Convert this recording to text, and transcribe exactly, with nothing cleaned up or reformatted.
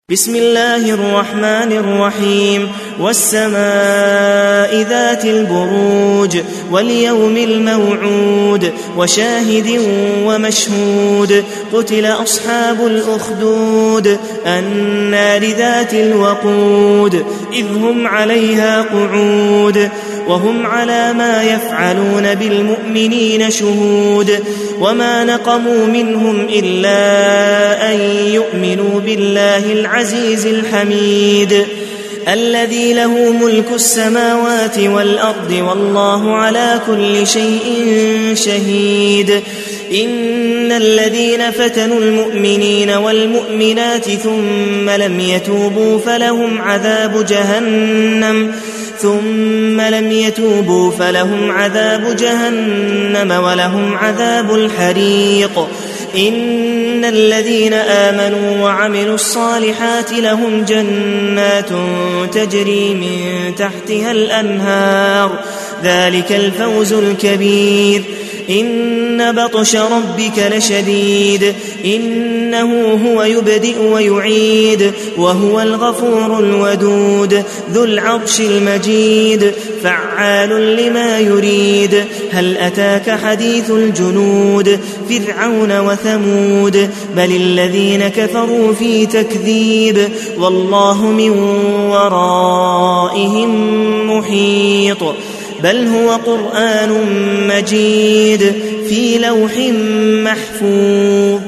بسم الله الرحمن الرحيم والسماء ذات البروج واليوم الموعود وشاهد ومشهود قتل أصحاب الأخدود النار ذات الوقود إذ هم عليها قعود وهم على ما يفعلون بالمؤمنين شهود وما نقموا منهم إلا أن يؤمنوا بالله العزيز الحميد الذي له ملك السماوات والأرض والله على كل شيء شهيد إن الذين فتنوا المؤمنين والمؤمنات ثم لم يتوبوا فلهم عذاب جهنم ثم لم يتوبوا فلهم عذاب جهنم ولهم عذاب الحريق إن الذين آمنوا وعملوا الصالحات لهم جنات تجري من تحتها الأنهار ذلك الفوز الكبير إن بطش ربك لشديد إنه هو يبدئ ويعيد وهو الغفور الودود ذو العرش المجيد فعال لما يريد هل أتاك حديث الجنود فرعون وثمود بل الذين كفروا في تكذيب والله من ورائهم محيط بل هو قرآن مجيد في لوح محفوظ